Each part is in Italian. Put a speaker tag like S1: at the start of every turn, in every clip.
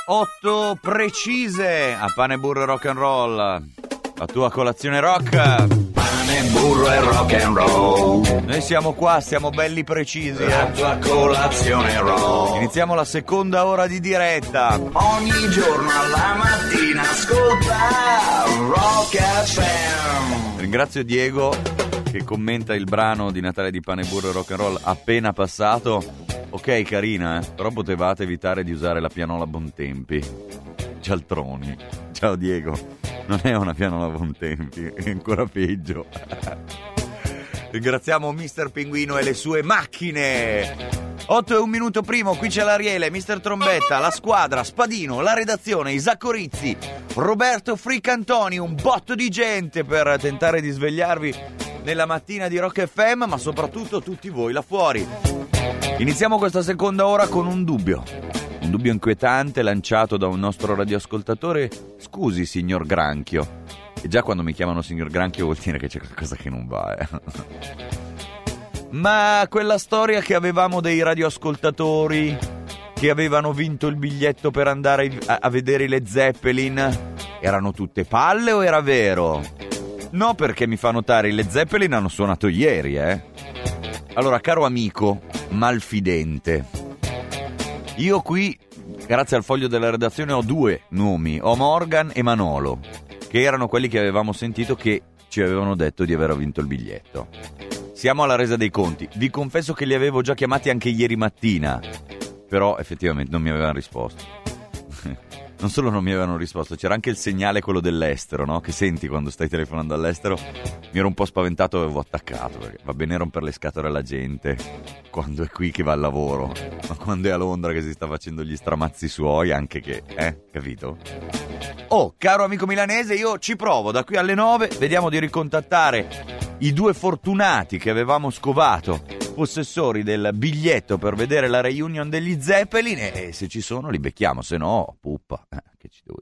S1: 8 precise a pane, burro e rock and roll. La tua colazione rock.
S2: Pane, burro e rock and roll.
S1: Noi siamo qua, siamo belli precisi.
S2: La tua colazione rock.
S1: Iniziamo la seconda ora di diretta.
S2: Ogni giorno alla mattina ascolta Rock FM.
S1: Ringrazio Diego che commenta il brano di Natale di Pane, burro e rock and roll appena passato. Ok, carina, però potevate evitare di usare la pianola Bontempi. Cialtroni. Ciao Diego. Non è una pianola Bontempi, è ancora peggio. Ringraziamo Mister Pinguino e le sue macchine. 8 e un minuto primo, qui c'è l'Ariele, Mister Trombetta, la squadra, Spadino, la redazione, Isacco Rizzi, Roberto Fricantoni, un botto di gente per tentare di svegliarvi nella mattina di Rock FM, ma soprattutto tutti voi là fuori. Iniziamo questa seconda ora con un dubbio inquietante lanciato da un nostro radioascoltatore. Scusi, signor Granchio. E già quando mi chiamano signor Granchio vuol dire che c'è qualcosa che non va, Ma quella storia che avevamo dei radioascoltatori che avevano vinto il biglietto per andare a vedere le Zeppelin, erano tutte palle o era vero? No, perché mi fa notare i Led Zeppelin hanno suonato ieri, Allora, caro amico malfidente, io qui, grazie al foglio della redazione, ho due nomi, ho Morgan e Manolo, che erano quelli che avevamo sentito che ci avevano detto di aver vinto il biglietto. Siamo alla resa dei conti. Vi confesso che li avevo già chiamati anche ieri mattina, però effettivamente non mi avevano risposto. Non solo non mi avevano risposto, c'era anche il segnale, quello dell'estero, no? Che senti quando stai telefonando all'estero. Mi ero un po' spaventato e avevo attaccato, perché va bene rompere le scatole alla gente quando è qui che va al lavoro, ma quando è a Londra che si sta facendo gli stramazzi suoi, anche che, capito? Oh, caro amico milanese, io ci provo da qui alle 9, vediamo di ricontattare i due fortunati che avevamo scovato, possessori del biglietto per vedere la reunion degli Zeppelin, e se ci sono li becchiamo, se no, puppa, che ci devo fare?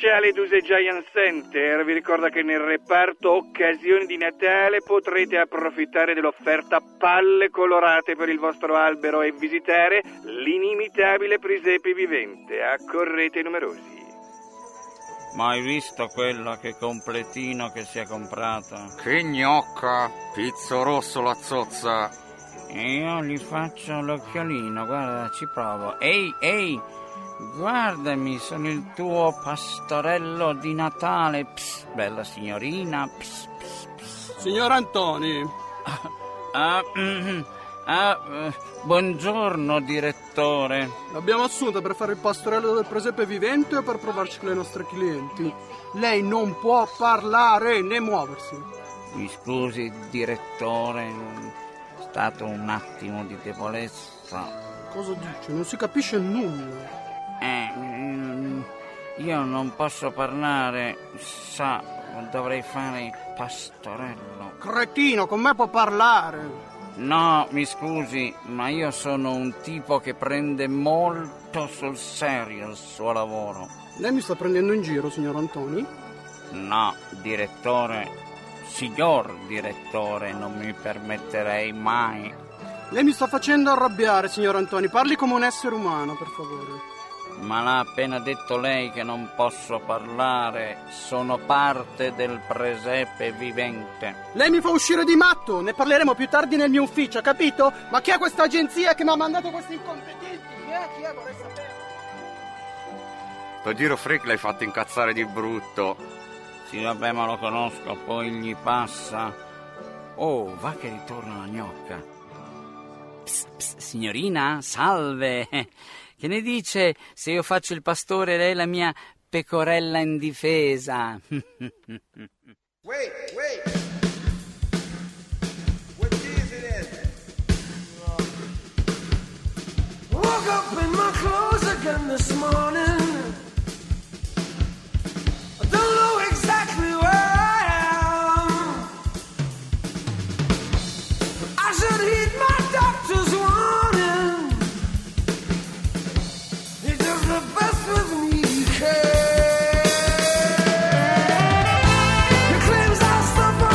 S3: commerciale Duse Giant Center vi ricorda che nel reparto occasioni di Natale potrete approfittare dell'offerta palle colorate per il vostro albero e visitare l'inimitabile presepe vivente. Accorrete numerosi.
S4: Ma hai visto quella che completino che si è comprata?
S5: Che gnocca, pizzo rosso la zozza.
S4: E io gli faccio l'occhiolino, guarda, ci provo. Ehi, guardami, sono il tuo pastorello di Natale. Psst, bella signorina. Psst, psst, psst.
S6: Signor Antoni.
S4: Buongiorno, direttore.
S6: L'abbiamo assunta per fare il pastorello del presepe vivente o per provarci con le nostre clienti? Lei non può parlare né muoversi.
S4: Mi scusi, direttore, è stato un attimo di debolezza.
S6: Cosa dice? Non si capisce nulla.
S4: Io non posso parlare, sa, dovrei fare il pastorello.
S6: Cretino, con me può parlare.
S4: No, mi scusi, ma io sono un tipo che prende molto sul serio il suo lavoro.
S6: Lei mi sta prendendo in giro, signor Antoni?
S4: No, direttore, signor direttore, non mi permetterei mai.
S6: Lei mi sta facendo arrabbiare, signor Antoni. Parli come un essere umano, per favore.
S4: Ma l'ha appena detto lei che non posso parlare, sono parte del presepe vivente.
S6: Lei mi fa uscire di matto, ne parleremo più tardi nel mio ufficio, capito? Ma chi è questa agenzia che mi ha mandato questi incompetenti? Chi è? Vorrei sapere.
S5: Sto giro freak l'hai fatto incazzare di brutto.
S4: Sì, vabbè, ma lo conosco, poi gli passa. Oh, va che ritorna la gnocca. Psst, psst, signorina, salve. Che ne dice se io faccio il pastore e lei la mia pecorella indifesa?
S7: Wait. What is it? Woke up in my clothes again this morning. I don't know exactly where I am. I should heed my doctor's warning. He does the best with me he can. He claims I'll stop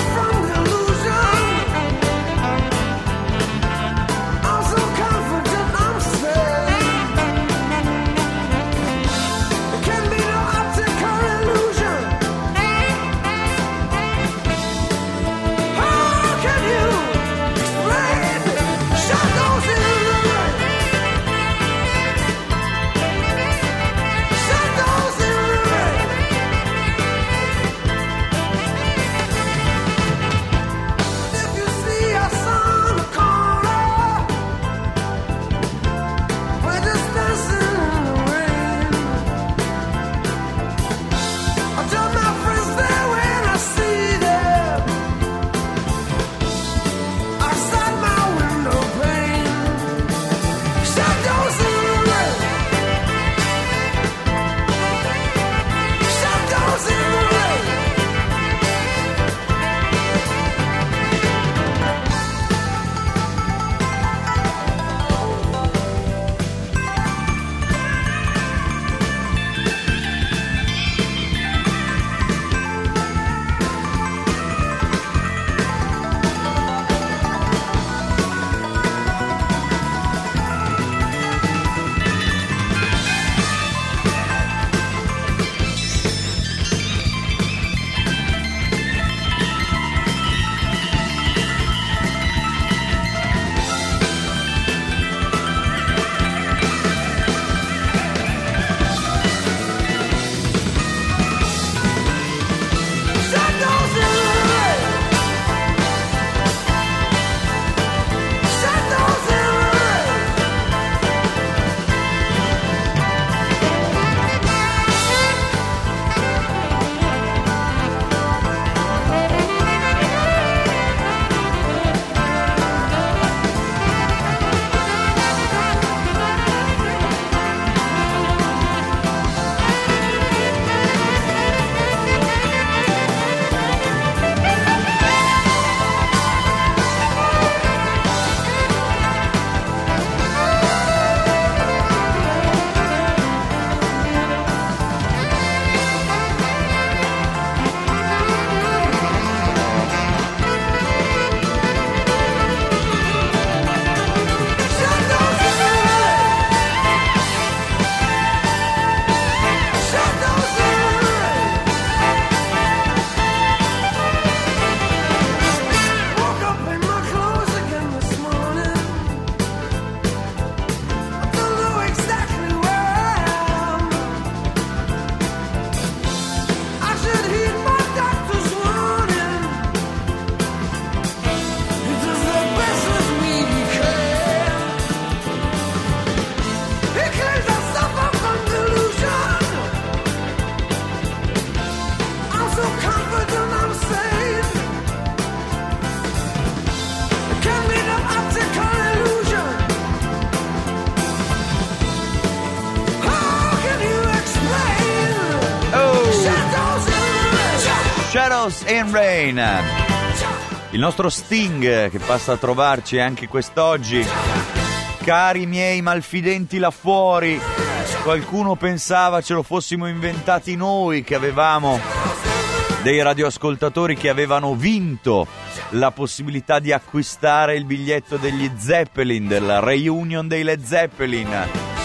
S1: Eagles and Rain. Il nostro Sting che passa a trovarci anche quest'oggi. Cari miei malfidenti là fuori, qualcuno pensava ce lo fossimo inventati noi, che avevamo dei radioascoltatori che avevano vinto la possibilità di acquistare il biglietto degli Zeppelin, della reunion dei Led Zeppelin.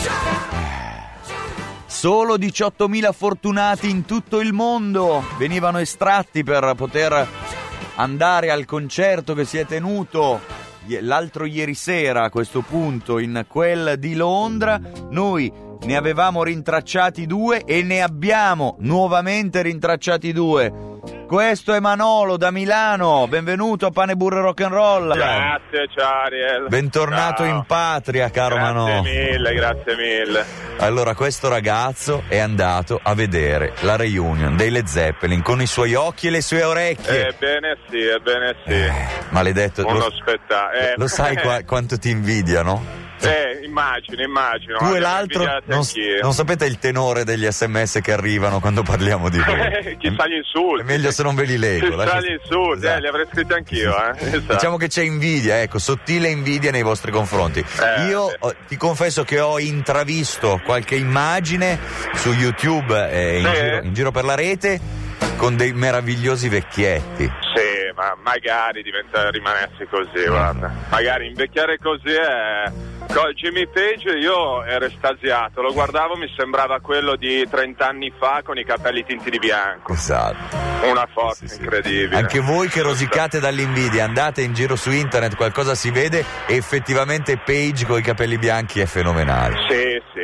S1: Solo 18.000 fortunati in tutto il mondo venivano estratti per poter andare al concerto che si è tenuto l'altro ieri sera, a questo punto, in quel di Londra. Noi ne avevamo rintracciati 2 e ne abbiamo nuovamente rintracciati 2. Questo è Manolo da Milano, benvenuto a Pane, Burro e Rock'n'Roll.
S8: Grazie, ciao Ariel.
S1: Bentornato in patria, caro Manolo.
S8: Grazie mille.
S1: Allora, questo ragazzo è andato a vedere la reunion dei Led Zeppelin con i suoi occhi e le sue orecchie.
S8: Ebbene sì.
S1: Maledetto.
S8: Uno spettacolo.
S1: Lo sai quanto ti invidiano?
S8: Immagino.
S1: Tu e l'altro non sapete il tenore degli SMS che arrivano quando parliamo di voi.
S8: Chissà gli insulti.
S1: È meglio se non ve li leggo.
S8: Chissà gli insulti,
S1: esatto.
S8: Li avrei scritti anch'io. Esatto.
S1: Diciamo che c'è invidia, ecco, sottile invidia nei vostri confronti. Io ti confesso che ho intravisto qualche immagine su YouTube e in giro per la rete con dei meravigliosi vecchietti.
S8: Sì, ma magari rimanessi così, guarda. Magari invecchiare così è... Jimmy Page, io ero estasiato, lo guardavo, mi sembrava quello di 30 anni fa con i capelli tinti di bianco.
S1: Esatto.
S8: Una forza incredibile.
S1: Anche voi che rosicate dall'invidia, andate in giro su internet, qualcosa si vede e effettivamente Page con i capelli bianchi è fenomenale.
S8: Sì.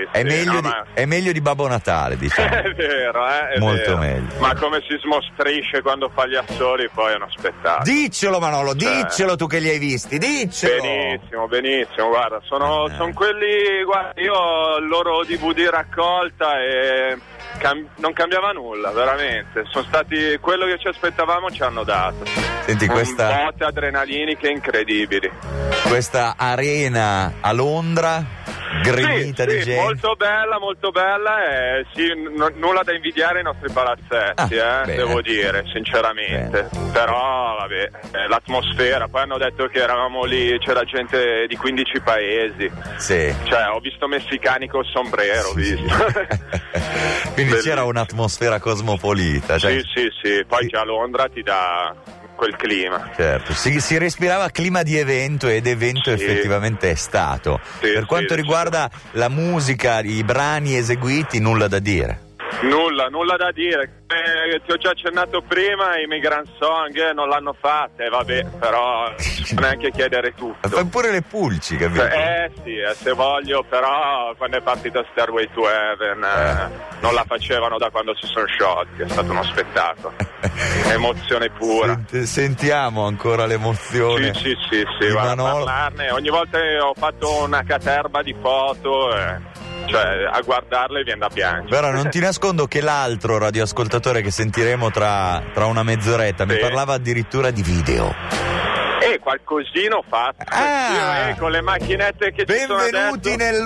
S1: È meglio di Babbo Natale, diciamo.
S8: È vero, è
S1: molto
S8: vero.
S1: meglio.
S8: Ma come si smostrisce quando fa gli assoli, poi è uno spettacolo.
S1: Diccelo Manolo, diccelo tu che li hai visti, diccelo.
S8: Benissimo, guarda, sono quelli, guarda, io ho il loro DVD raccolta e non cambiava nulla, veramente. Sono stati quello che ci aspettavamo, ci hanno dato.
S1: Senti,
S8: questa botte adrenaliniche incredibili.
S1: Questa arena a Londra gremita di gente.
S8: Molto bella e nulla da invidiare ai nostri palazzetti, devo dire, sinceramente. Bene. Però vabbè, l'atmosfera, poi hanno detto che eravamo lì, c'era gente di 15 paesi.
S1: Sì.
S8: Cioè, ho visto messicani col sombrero, visto.
S1: Quindi c'era un'atmosfera cosmopolita. Cioè...
S8: Sì, poi già Londra ti dà quel clima.
S1: Certo, si respirava clima di evento ed evento effettivamente è stato. Per quanto riguarda la musica, i brani eseguiti, nulla da dire.
S8: Nulla da dire. Ti ho già accennato prima, i Migrant Song non l'hanno fatta, vabbè, però non neanche chiedere tutto.
S1: Fai pure le pulci, capito?
S8: Se voglio, però quando è partita Stairway to Heaven non la facevano da quando si sono sciolti, è stato uno spettacolo. Emozione pura.
S1: Sentiamo ancora l'emozione.
S8: Sì, guarda, parlarne. Ogni volta ho fatto una caterba di foto. Cioè, a guardarle viene da piangere.
S1: Però non ti nascondo che l'altro radioascoltatore che sentiremo tra una mezz'oretta mi parlava addirittura di video.
S8: Qualcosina ho fatto. Con le macchinette che ci sono adesso.
S1: Benvenuti nel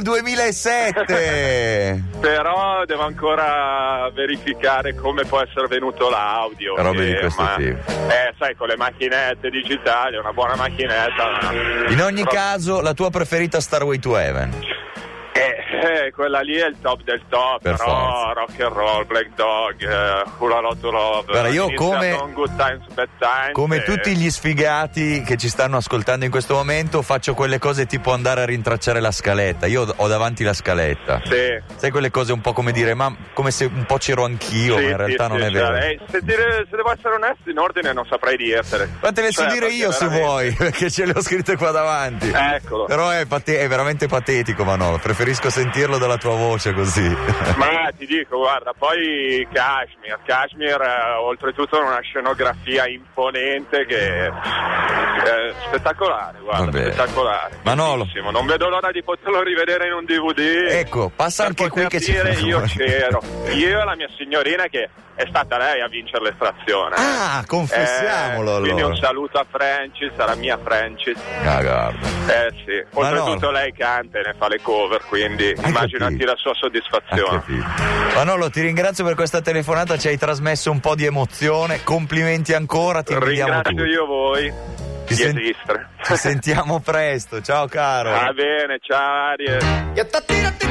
S1: 2007.
S8: Però devo ancora verificare come può essere venuto l'audio.
S1: Robe di questo tipo.
S8: Sai, con le macchinette digitali, una buona macchinetta.
S1: In ogni caso, la tua preferita Stairway to Heaven?
S8: Quella lì è il top del top,
S1: per
S8: però rock and roll, Black Dog, Hula Loto Love.
S1: Guarda, io
S8: Good Times, Bad Times,
S1: come tutti gli sfigati che ci stanno ascoltando in questo momento, faccio quelle cose tipo andare a rintracciare la scaletta. Io ho davanti la scaletta.
S8: Sì.
S1: Sai quelle cose un po' come dire, ma come se un po' c'ero anch'io, ma in realtà non è vero.
S8: Se devo essere onesto, in ordine non saprei dirtele.
S1: Fatele dire io se vuoi, perché ce le ho scritte qua davanti.
S8: Eccolo.
S1: Però è veramente patetico, Manolo. Preferisco sentirlo dalla tua voce così.
S8: Ma ti dico, guarda, poi Kashmir oltretutto una scenografia imponente che è spettacolare, guarda. Vabbè. Spettacolare.
S1: Manolo,
S8: bellissimo. Non vedo l'ora di poterlo rivedere in un DVD.
S1: Ecco, passa anche qui che
S8: io c'ero. Io e la mia signorina, che è stata lei a vincere l'estrazione.
S1: Confessiamolo allora.
S8: Quindi un saluto a Francis, alla mia Francis.
S1: Guarda.
S8: Sì. Oltretutto lei canta e ne fa le cover, quindi immaginati la sua soddisfazione.
S1: Manolo, ti ringrazio per questa telefonata, ci hai trasmesso un po' di emozione, complimenti ancora, ti invidiamo tutti.
S8: Ringrazio io voi di esistere.
S1: Ci sentiamo presto, ciao caro.
S8: Va bene, ciao Ariel.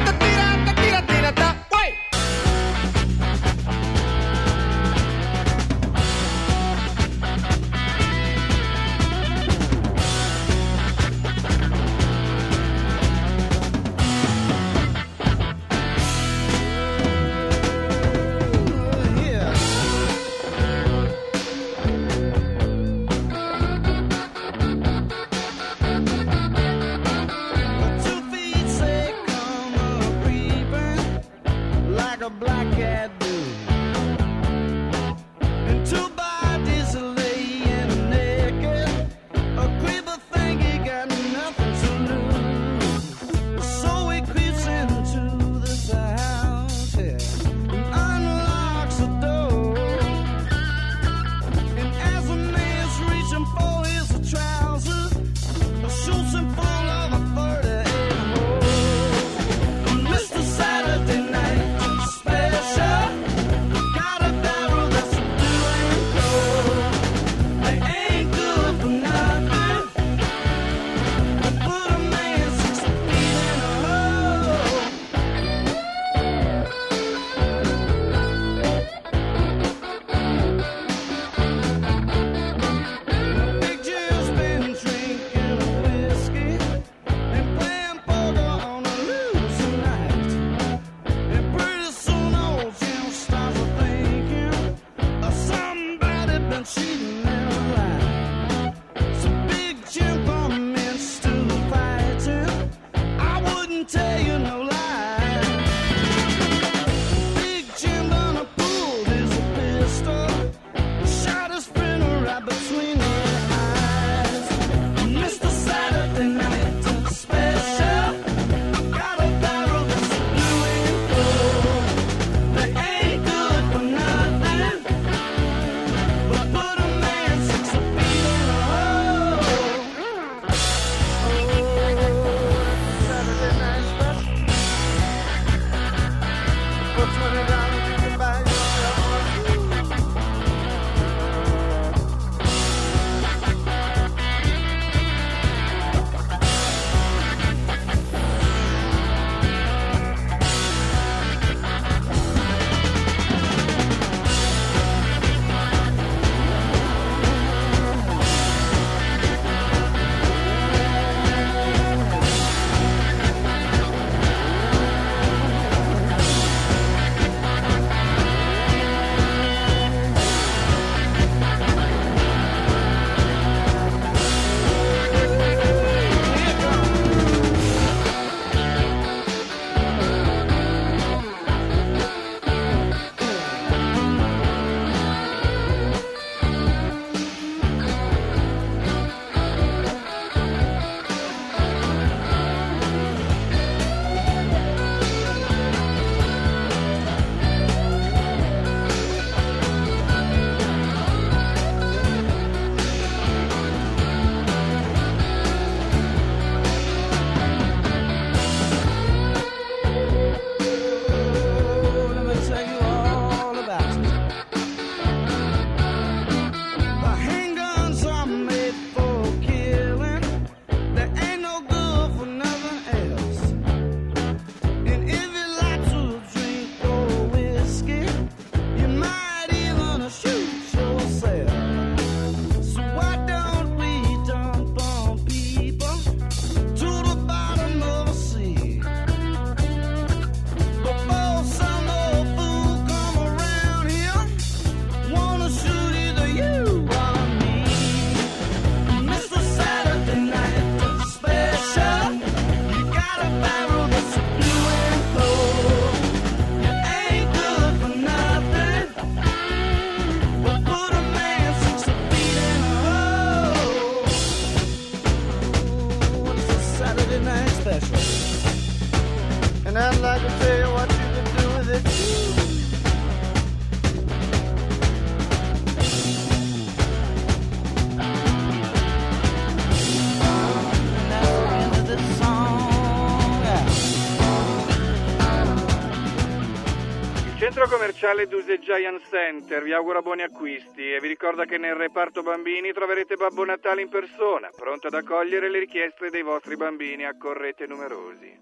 S3: Centro commerciale Duse Giant Center vi augura buoni acquisti e vi ricorda che nel reparto bambini troverete Babbo Natale in persona, pronto ad accogliere le richieste dei vostri bambini. Accorrete numerosi.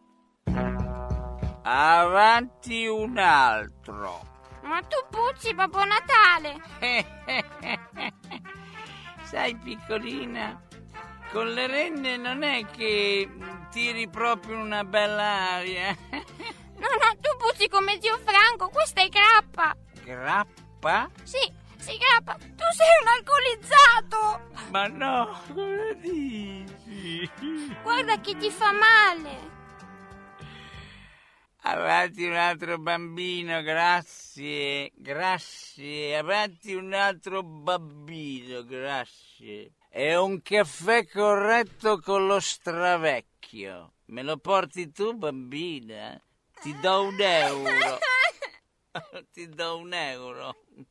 S4: Avanti un altro.
S9: Ma tu puzzi, Babbo Natale.
S4: Sai, piccolina, con le renne non è che tiri proprio una bella aria.
S9: No, tu puzzi come zio Franco, questa è grappa.
S4: Grappa?
S9: Sì, grappa, tu sei un alcolizzato.
S4: Ma no, cosa dici?
S9: Guarda che ti fa male.
S4: Avanti un altro bambino, grazie, avanti un altro bambino, grazie. E un caffè corretto con lo stravecchio. Me lo porti tu, bambina? Ti do €1. Ti do €1.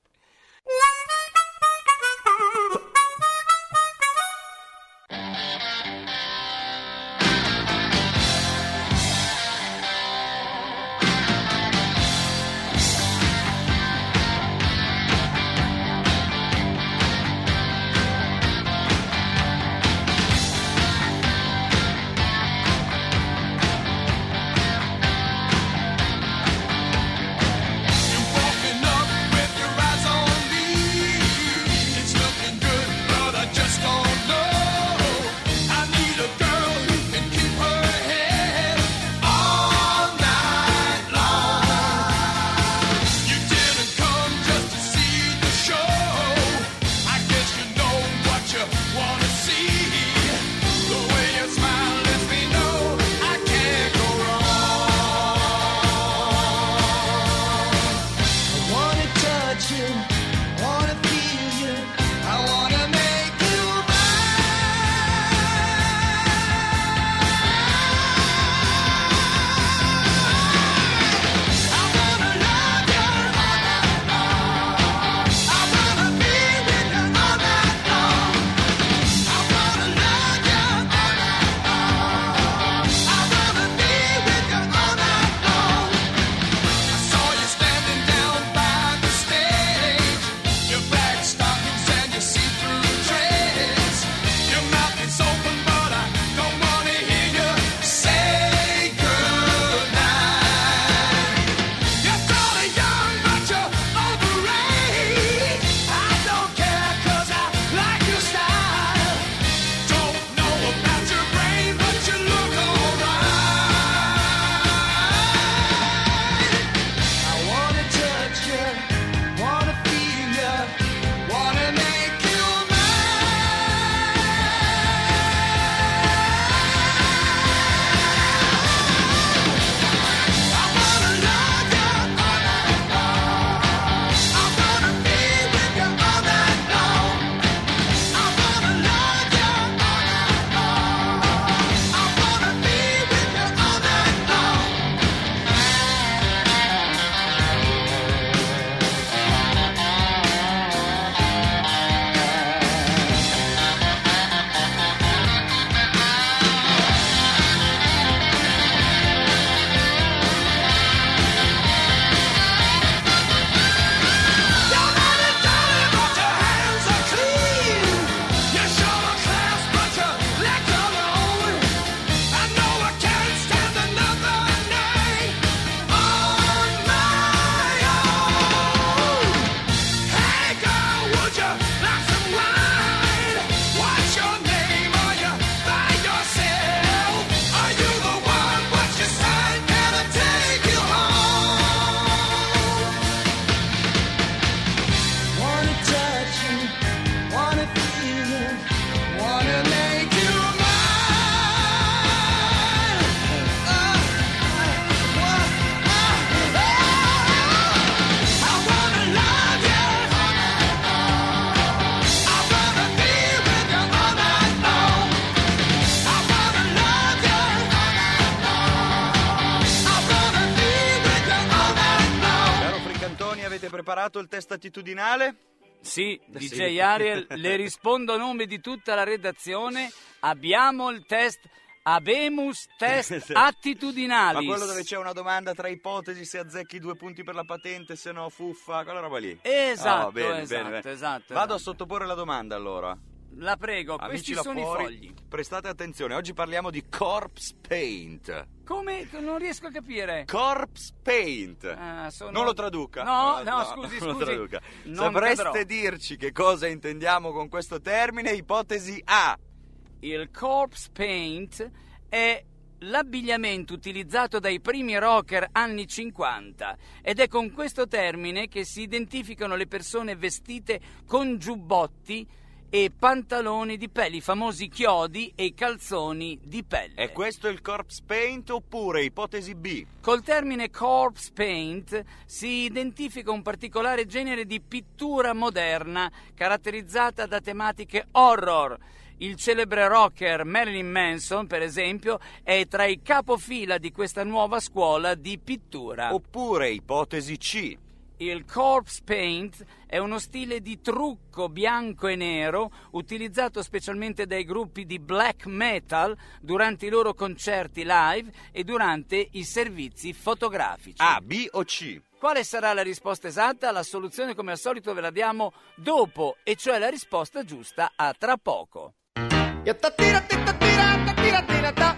S1: preparato il test attitudinale?
S4: Sì, DJ Ariel, le rispondo a nome di tutta la redazione. Abbiamo il test Habemus test attitudinalis.
S1: Ma quello dove c'è una domanda tra ipotesi, se azzecchi 2 punti per la patente, se no fuffa, quella roba lì.
S4: Esatto,
S1: Oh, bene,
S4: esatto.
S1: Vado a sottoporre la domanda allora.
S4: La prego,
S1: Amici
S4: questi
S1: là
S4: sono
S1: fuori,
S4: i fogli.
S1: prestate attenzione, oggi parliamo di corpse paint.
S4: Come? Non riesco a capire.
S1: Corpse paint. Non lo traduca?
S4: No, scusi.
S1: Non lo traduca.
S4: Non
S1: Sapreste
S4: cadrò.
S1: dirci che cosa intendiamo con questo termine? Ipotesi A.
S4: Il corpse paint è l'abbigliamento utilizzato dai primi rocker anni 50 ed è con questo termine che si identificano le persone vestite con giubbotti e pantaloni di pelle, i famosi chiodi e i calzoni di pelle.
S1: È questo il corpse paint oppure ipotesi B?
S4: Col termine corpse paint si identifica un particolare genere di pittura moderna caratterizzata da tematiche horror. Il celebre rocker Marilyn Manson, per esempio, è tra i capofila di questa nuova scuola di pittura.
S1: Oppure ipotesi C.
S4: Il corpse paint è uno stile di trucco bianco e nero utilizzato specialmente dai gruppi di black metal durante i loro concerti live e durante i servizi fotografici.
S1: A, B o C?
S4: Quale sarà la risposta esatta? La soluzione, come al solito, ve la diamo dopo, e cioè la risposta giusta a tra poco.
S7: Ya ta tira, tira, tira, ta tira, tira, ta.